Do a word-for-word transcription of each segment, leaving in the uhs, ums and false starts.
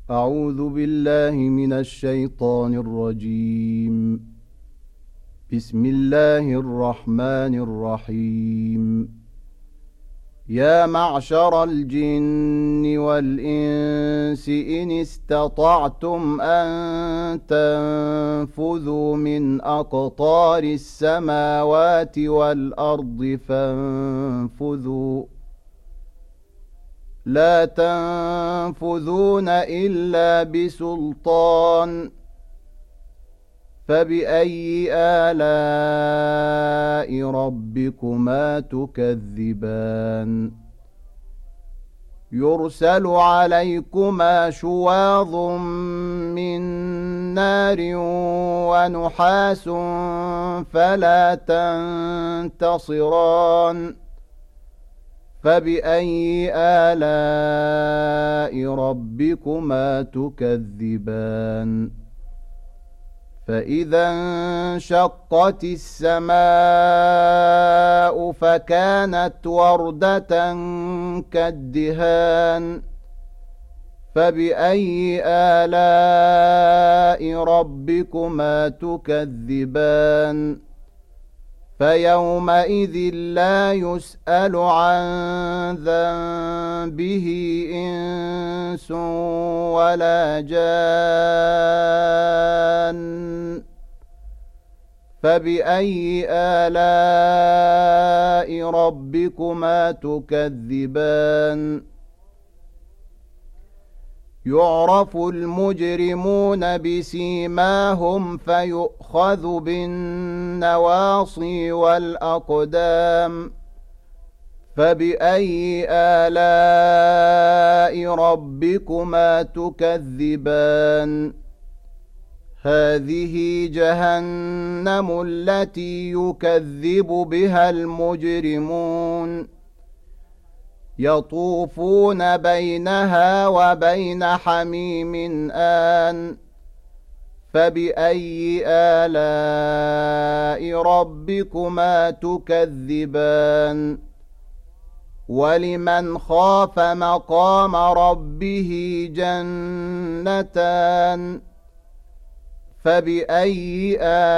أعوذ بالله من الشيطان الرجيم. بسم الله الرحمن الرحيم. يا معشر الجن والإنس إن استطعتم أن تنفذوا من أقطار السماوات والأرض فانفذوا لا تنفذون إلا بسلطان فبأي آلاء ربكما تكذبان يرسل عليكما شواظ من نار ونحاس فلا تنتصران فبأي آلاء ربكما تكذبان فإذا انشقت السماء فكانت وردة كالدهان فبأي آلاء ربكما تكذبان فيومئذ لا يسأل عن ذنبه إنس ولا جان فبأي آلاء ربكما تكذبان يعرف المجرمون بسيماهم فيؤخذ بالنواصي والأقدام فبأي آلاء ربكما تكذبان هذه جهنم التي يكذب بها المجرمون يطوفون بينها وبين حميم آن فبأي آلاء ربكما تكذبان ولمن خاف مقام ربه جنتان فبأي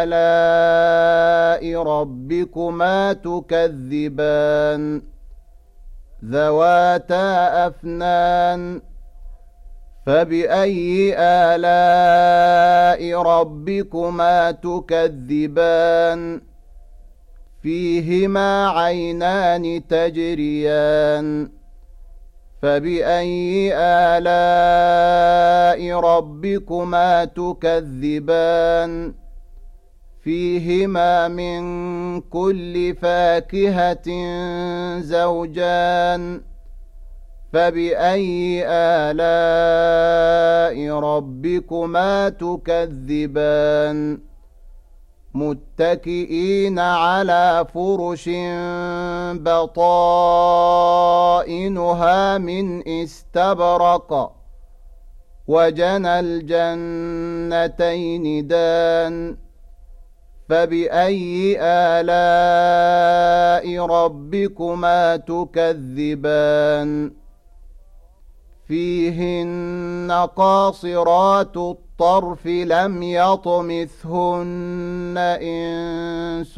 آلاء ربكما تكذبان ذواتا أفنان فبأي آلاء ربكما تكذبان فيهما عينان تجريان فبأي آلاء ربكما تكذبان فيهما من كل فاكهة زوجان فبأي آلاء ربكما تكذبان متكئين على فرش بطائنها من استبرق وجنى الجنتين دان فبأي آلاء ربكما تكذبان فيهن قاصرات الطرف لم يطمثهن إنس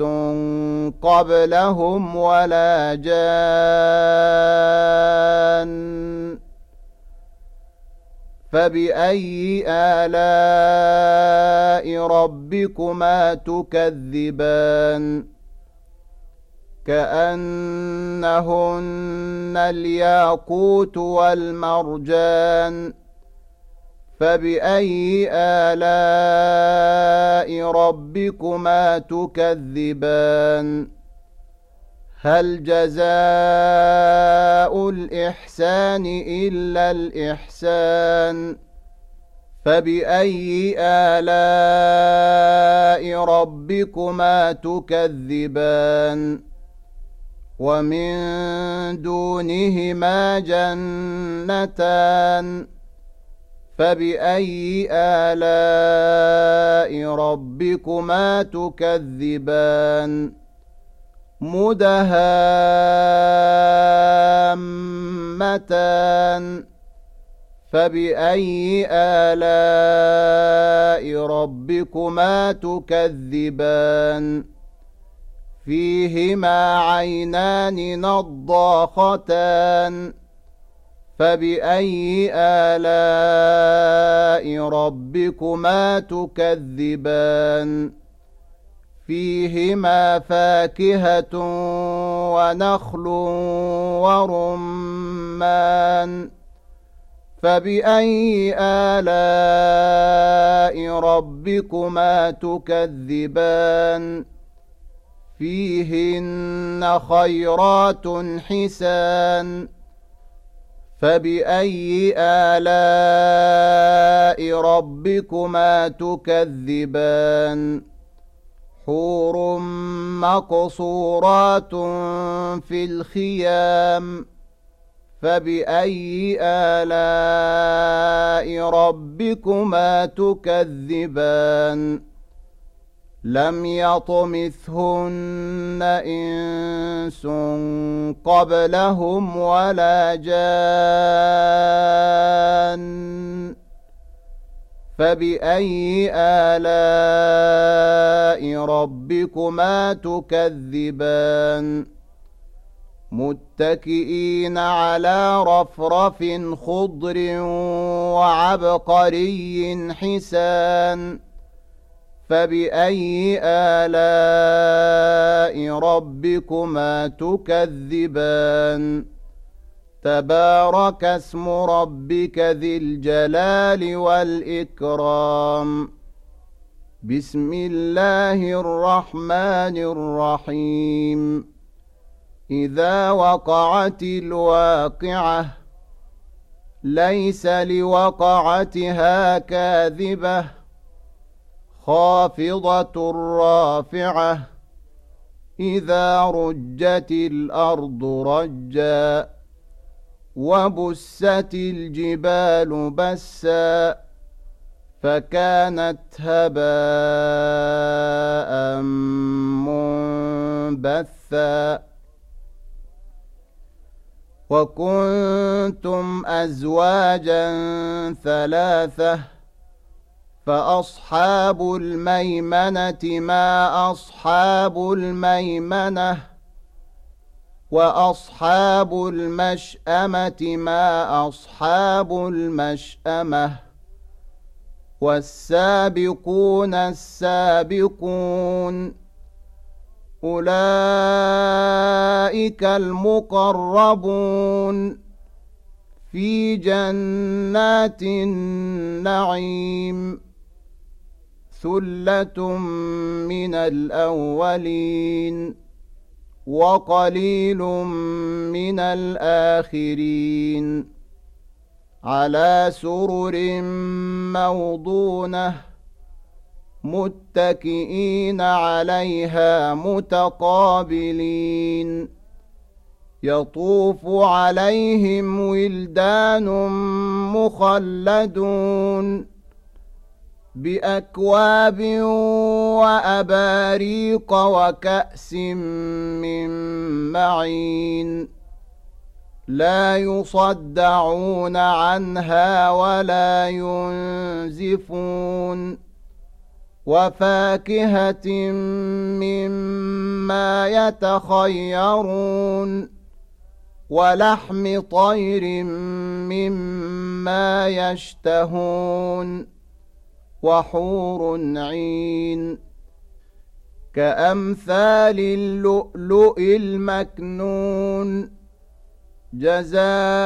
قبلهم ولا جان فبأي آلاء ربكما تكذبان كأنهن الياقوت والمرجان فبأي آلاء ربكما تكذبان هل جزاء الإحسان إلا الإحسان فبأي آلاء ربكما تكذبان ومن دونهما جنتان فبأي آلاء ربكما تكذبان مدهامتان فبأي آلاء ربكما تكذبان فيهما عينان نضاختان فبأي آلاء ربكما تكذبان فيهما فاكهة ونخل ورمان فبأي آلاء ربكما تكذبان فيهن خيرات حسان فبأي آلاء ربكما تكذبان حور مقصورات في الخيام فبأي آلاء ربكما تكذبان لم يطمثهن إنس قبلهم ولا جان فبأي آلاء ربكما تكذبان متكئين على رفرف خضر وعبقري حسان فبأي آلاء ربكما تكذبان تبارك اسم ربك ذي الجلال والإكرام بسم الله الرحمن الرحيم إذا وقعت الواقعة ليس لوقعتها كاذبة خافضة رافعة إذا رجت الأرض رجا وبست الجبال بسا فكانت هباء منبثا وكنتم أزواجا ثلاثة فأصحاب الميمنة ما أصحاب الميمنة وأصحاب المشأمة ما أصحاب المشأمة والسابقون السابقون أولئك المقربون في جنات النعيم ثلة من الأولين وقليل من الآخرين على سرر موضونة متكئين عليها متقابلين يطوف عليهم ولدان مخلدون بأكواب وأباريق وكأس من معين لا يصدعون عنها ولا ينزفون وفاكهة مما يتخيرون ولحم طير مما يشتهون وحور عين كأمثال اللؤلؤ المكنون جزاء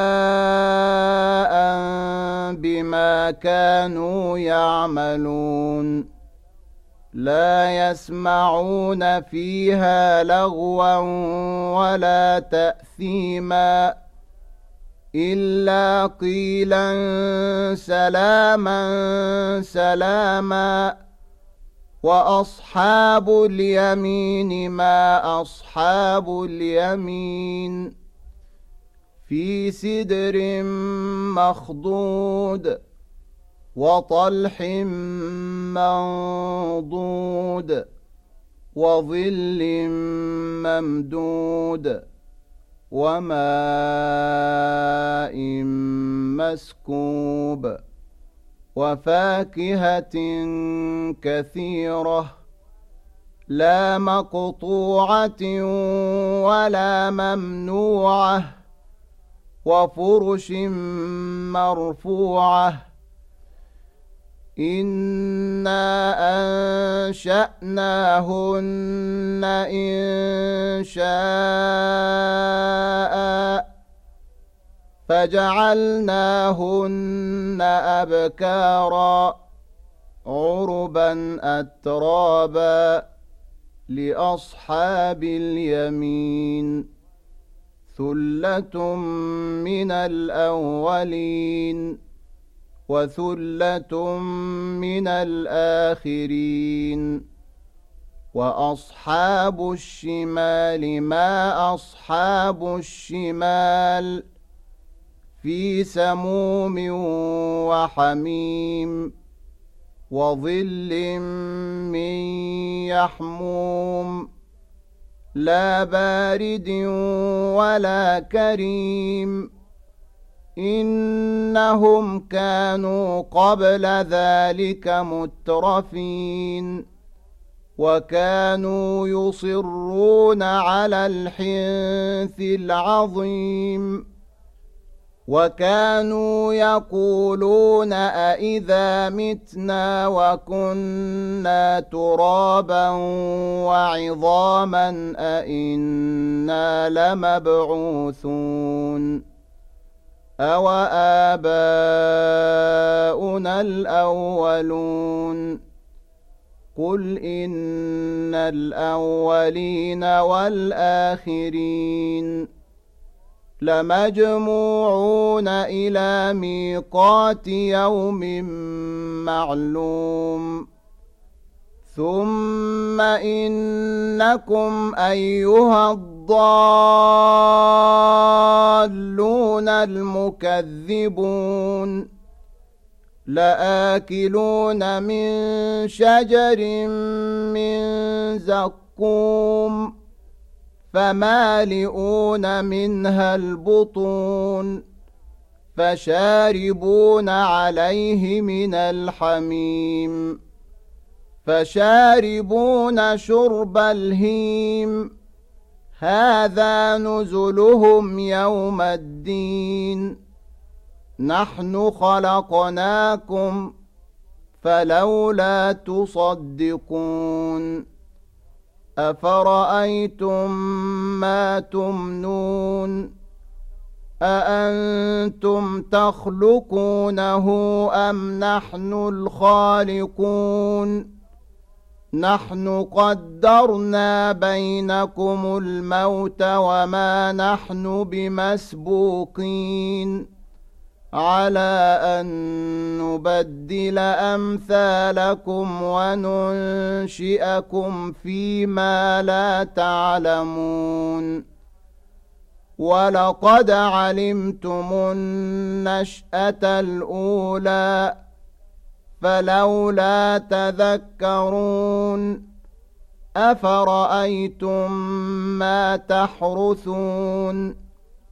بما كانوا يعملون لا يسمعون فيها لغوا ولا تأثيما إلا قيلا سلاما سلاما وأصحاب اليمين ما أصحاب اليمين في سدر مخضود وطلح منضود وظل ممدود وماء مسكوب وفاكهة كثيرة لا مقطوعة ولا ممنوعة وفرش مرفوعة إنا أنشأناهن إن شاء فجعلناهن أبكارا عربا أترابا لأصحاب اليمين ثلة من الأولين وثلة من الآخرين وأصحاب الشمال ما أصحاب الشمال في سموم وحميم وظل من يحموم لا بارد ولا كريم إنهم كانوا قبل ذلك مترفين وكانوا يصرون على الحنث العظيم وكانوا يقولون أإذا متنا وكنا ترابا وعظاما أإنا لمبعوثون أو آباؤنا الأولون قل إن الأولين والآخرين لمجموعون إلى ميقات يوم معلوم ثم إنكم أيها الضالون المكذبون لآكلون من شجر من زقوم فمالئون منها البطون فشاربون عليه من الحميم فشاربون شرب الهيم هذا نزلهم يوم الدين نحن خلقناكم فلولا تصدقون أفرأيتم ما تمنون أأنتم تخلقونه أم نحن الخالقون نحن قدرنا بينكم الموت وما نحن بمسبوقين على أن نبدل أمثالكم وننشئكم فيما لا تعلمون ولقد علمتم النشأة الأولى فلولا تذكرون أفرأيتم ما تحرثون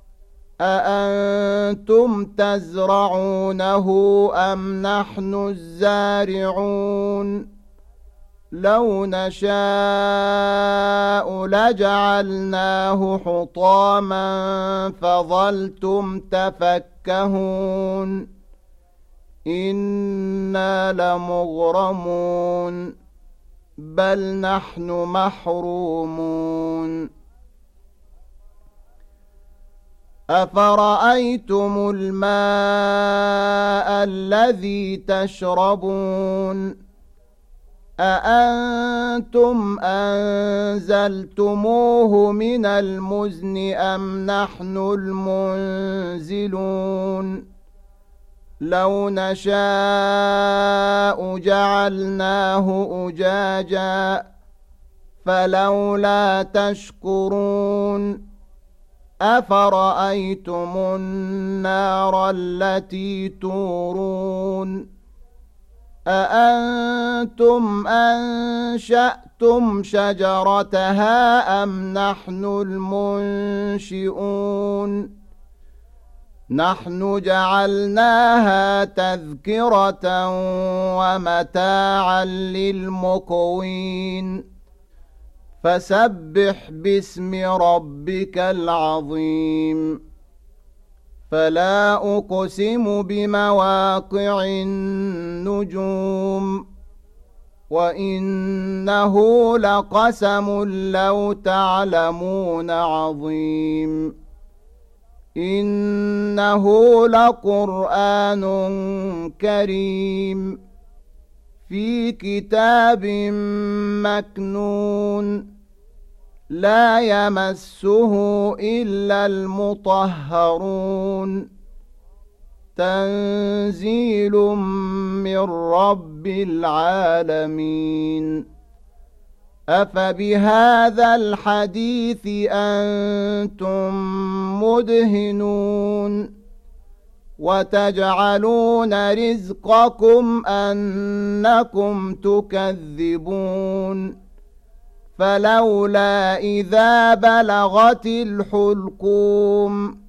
أأنتم تزرعونه أم نحن الزارعون لو نشاء لجعلناه حطاما فظلتم تفكهون إنا لمغرمون بل نحن محرومون أفرأيتم الماء الذي تشربون أأنتم أنزلتموه من المزن أم نحن المنزلون لو نشاء جعلناه أجاجا فلولا تشكرون أفرأيتم النار التي تورون أأنتم أنشأتم أأنشأتم شجرتها أم نحن المنشئون نحن جعلناها تذكرة ومتاعا للمقوين فسبح باسم ربك العظيم فلا أقسم بمواقع النجوم وإنه لقسم لو تعلمون عظيم إنه لقرآن كريم في كتاب مكنون لا يمسه إلا المطهرون تنزيل من رب العالمين أفبهذا الحديث أنتم مدهنون وتجعلون رزقكم أنكم تكذبون فلولا إذا بلغت الحلقوم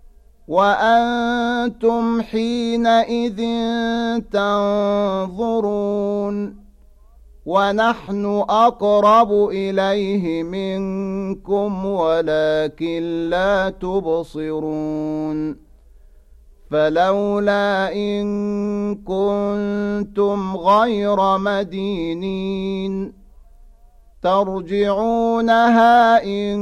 وأنتم حينئذ تنظرون ونحن أقرب إليه منكم ولكن لا تبصرون فلولا إن كنتم غير مدينين ترجعونها إن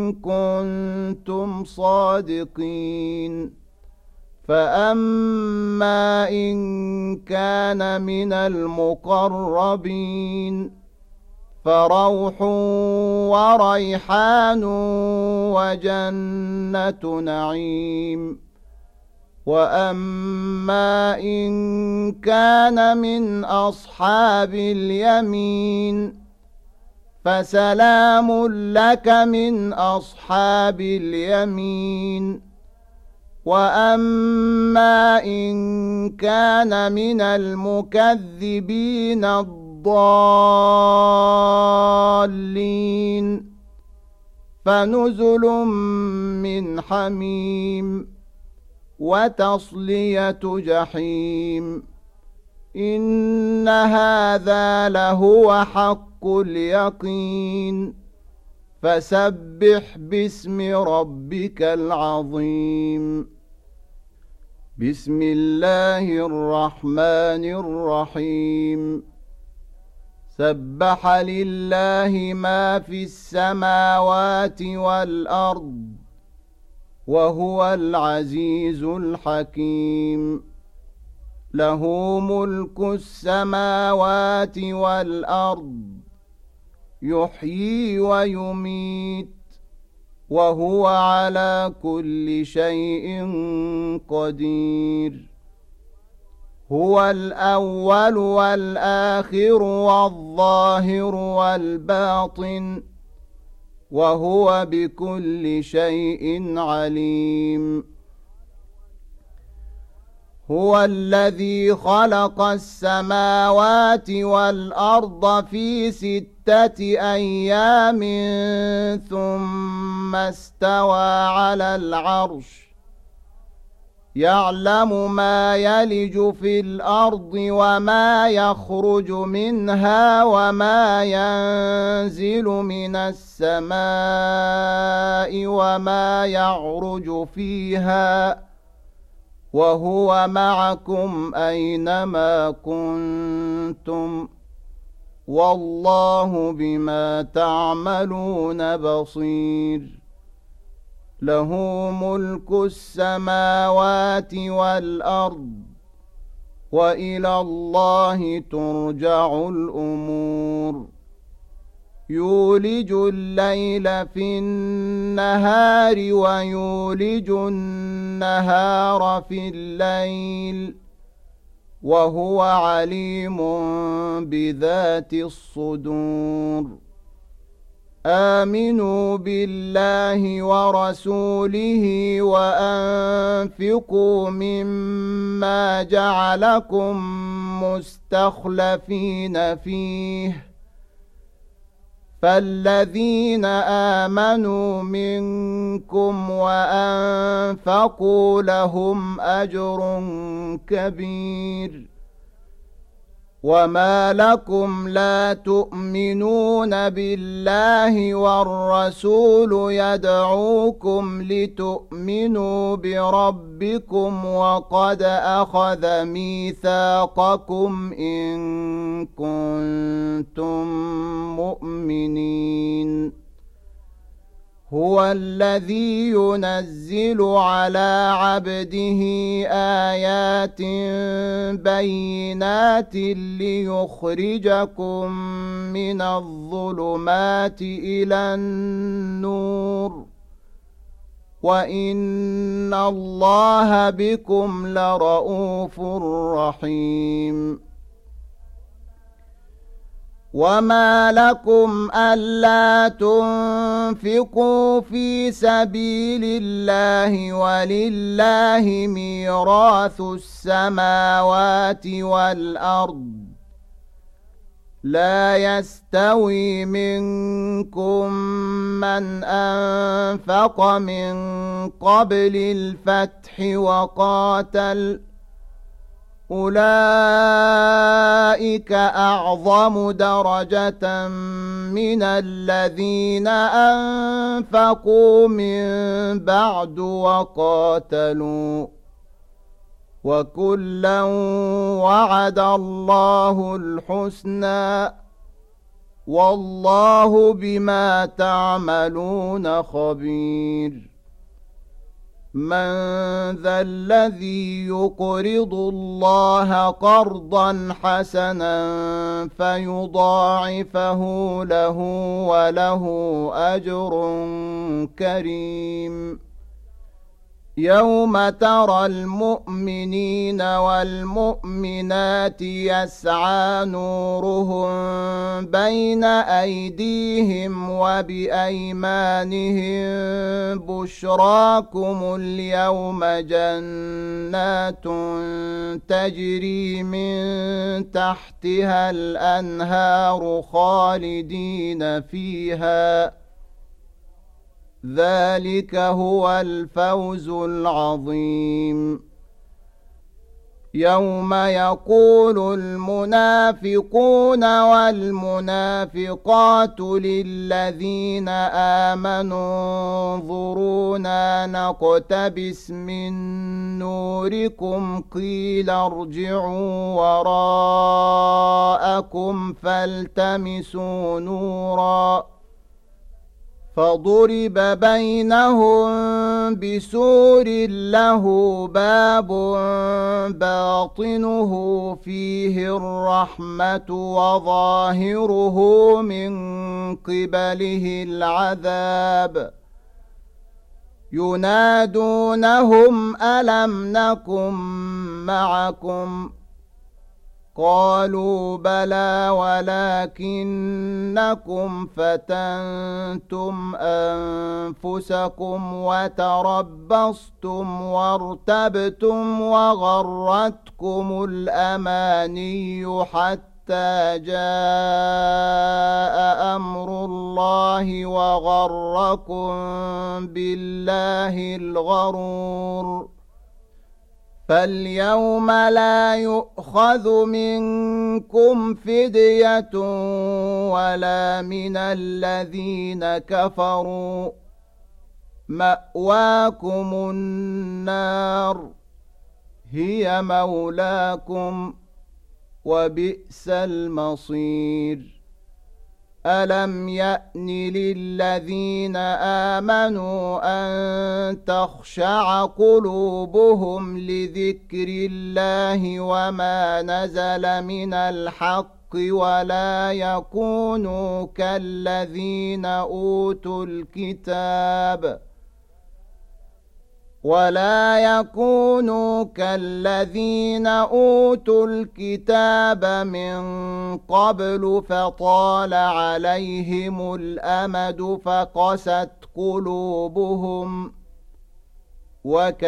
كنتم صادقين فأما إن كان من المقربين فروح وريحان وجنة نعيم وأما إن كان من أصحاب اليمين فسلام لك من أصحاب اليمين وأما إن كان من المكذبين الضالين فنزل من حميم وتصلية جحيم إن هذا لهو حق اليقين فسبح باسم ربك العظيم بسم الله الرحمن الرحيم سبح لله ما في السماوات والأرض وهو العزيز الحكيم له ملك السماوات والأرض يحيي ويميت وهو على كل شيء قدير هو الأول والآخر والظاهر والباطن وهو بكل شيء عليم هو الذي خلق السماوات والأرض في ستة أيام ثم استوى على العرش يعلم ما يلج في الأرض وما يخرج منها وما ينزل من السماء وما يعرج فيها وهو معكم أينما كنتم والله بما تعملون بصير له ملك السماوات والأرض وإلى الله ترجع الأمور يولج الليل في النهار ويولج النهار في الليل وهو عليم بذات الصدور آمنوا بالله ورسوله وأنفقوا مما جعلكم مستخلفين فيه فالذين آمنوا منكم وأنفقوا لهم أجر كبير. وما لكم لا تؤمنون بالله والرسول يدعوكم لتؤمنوا بربكم وقد أخذ ميثاقكم إن كنتم مؤمنين. هو الذي ينزل على عبده آيات بينات ليخرجكم من الظلمات إلى النور وإن الله بكم لرءوف رحيم. وما لكم ألا تنفقوا في سبيل الله ولله ميراث السماوات والأرض لا يستوي منكم من أنفق من قبل الفتح وقاتل أولئك أعظم درجة من الذين أنفقوا من بعد وقاتلوا وكلا وعد الله الحسنى والله بما تعملون خبير. من ذا الذي يقرض الله قرضا حسنا فيضاعفه له وله أجر كريم. يوم ترى المؤمنين والمؤمنات يسعى نورهم بين أيديهم وبأيمانهم بشراكم اليوم جنات تجري من تحتها الأنهار خالدين فيها ذلك هو الفوز العظيم. يوم يقول المنافقون والمنافقات للذين آمنوا انظرونا نقتبس من نوركم قيل ارجعوا وراءكم فالتمسوا نورا فضرب بينهم بسور له باب باطنه فيه الرحمة وظاهره من قبله العذاب ينادونهم ألم نكن معكم قالوا بلى ولكنكم فتنتم أنفسكم وتربصتم وارتبتم وغرتكم الأماني حتى جاء أمر الله وغركم بالله الغرور. فاليوم لا يؤخذ منكم فدية ولا من الذين كفروا مأواكم النار هي مولاكم وبئس المصير. ألم يأن للذين آمنوا أن تخشع قلوبهم لذكر الله وما نزل من الحق ولا يكونوا كالذين أوتوا الكتاب ولا يكونوا كالذين أوتوا الكتاب من قبل فطال عليهم الأمد فقست قلوبهم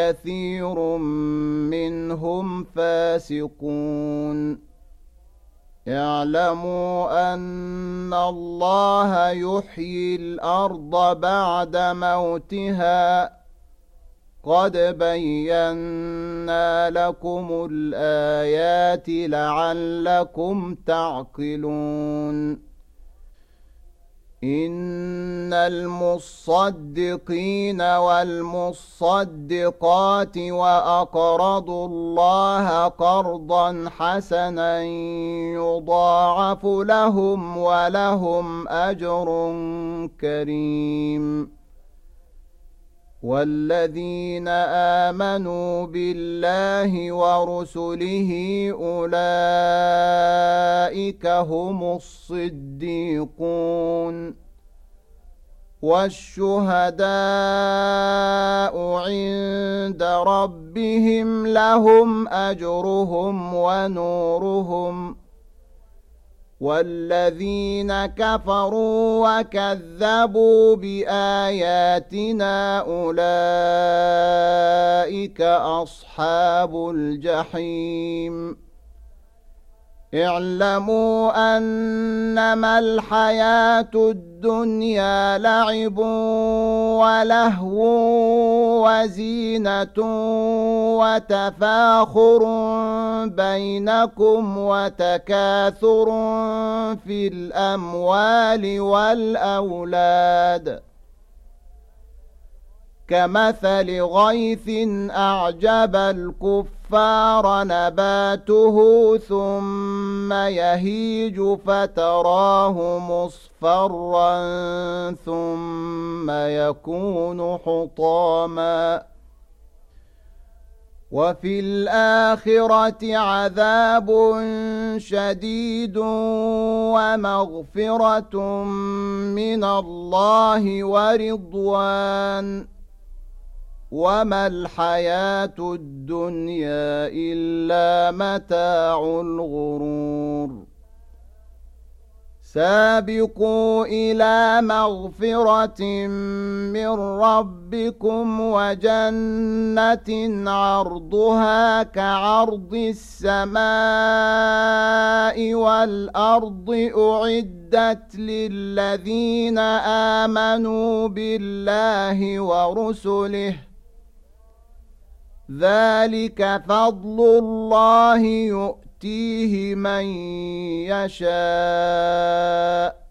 وكثير منهم فاسقون. اعلموا أن الله يحيي الأرض بعد موتها قد بينا لكم الآيات لعلكم تعقلون إن المصدقين والمصدقات وأقرضوا الله قرضا حسنا يضاعف لهم ولهم أجر كريم والذين آمنوا بالله ورسله أولئك هم الصديقون والشهداء عند ربهم لهم أجرهم ونورهم والذين كفروا وكذبوا بآياتنا أولئك أصحاب الجحيم اعلموا أنما الحياة الدنيا لعب ولهو وزينة وتفاخر بينكم وتكاثر في الأموال والأولاد كمثل غيث أعجب الكفار نباته ثم يهيج فتراه مصفرا ثم يكون حطاما وفي الآخرة عذاب شديد ومغفرة من الله ورضوان وما الحياة الدنيا إلا متاع الغرور سابقوا إلى مغفرة من ربكم وجنة عرضها كعرض السماء والأرض أعدت للذين آمنوا بالله ورسله ذلك فضل الله يؤتيه من يشاء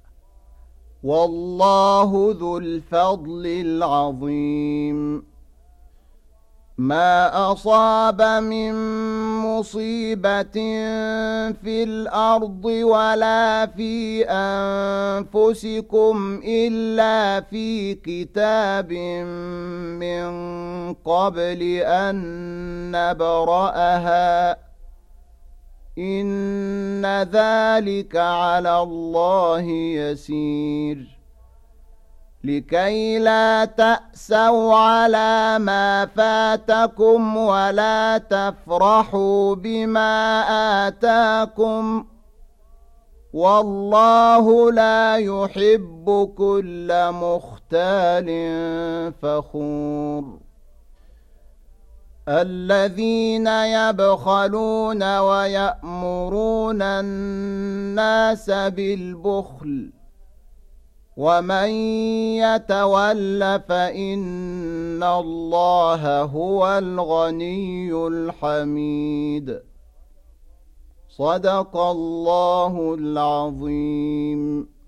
والله ذو الفضل العظيم ما أصاب من مصيبة في الأرض ولا في أنفسكم إلا في كتاب من قبل أن نبرأها إن ذلك على الله يسير لكي لا تأسوا على ما فاتكم ولا تفرحوا بما آتاكم والله لا يحب كل مختال فخور الذين يبخلون ويأمرون الناس بالبخل ومن يتول فإن الله هو الغني الحميد صدق الله العظيم.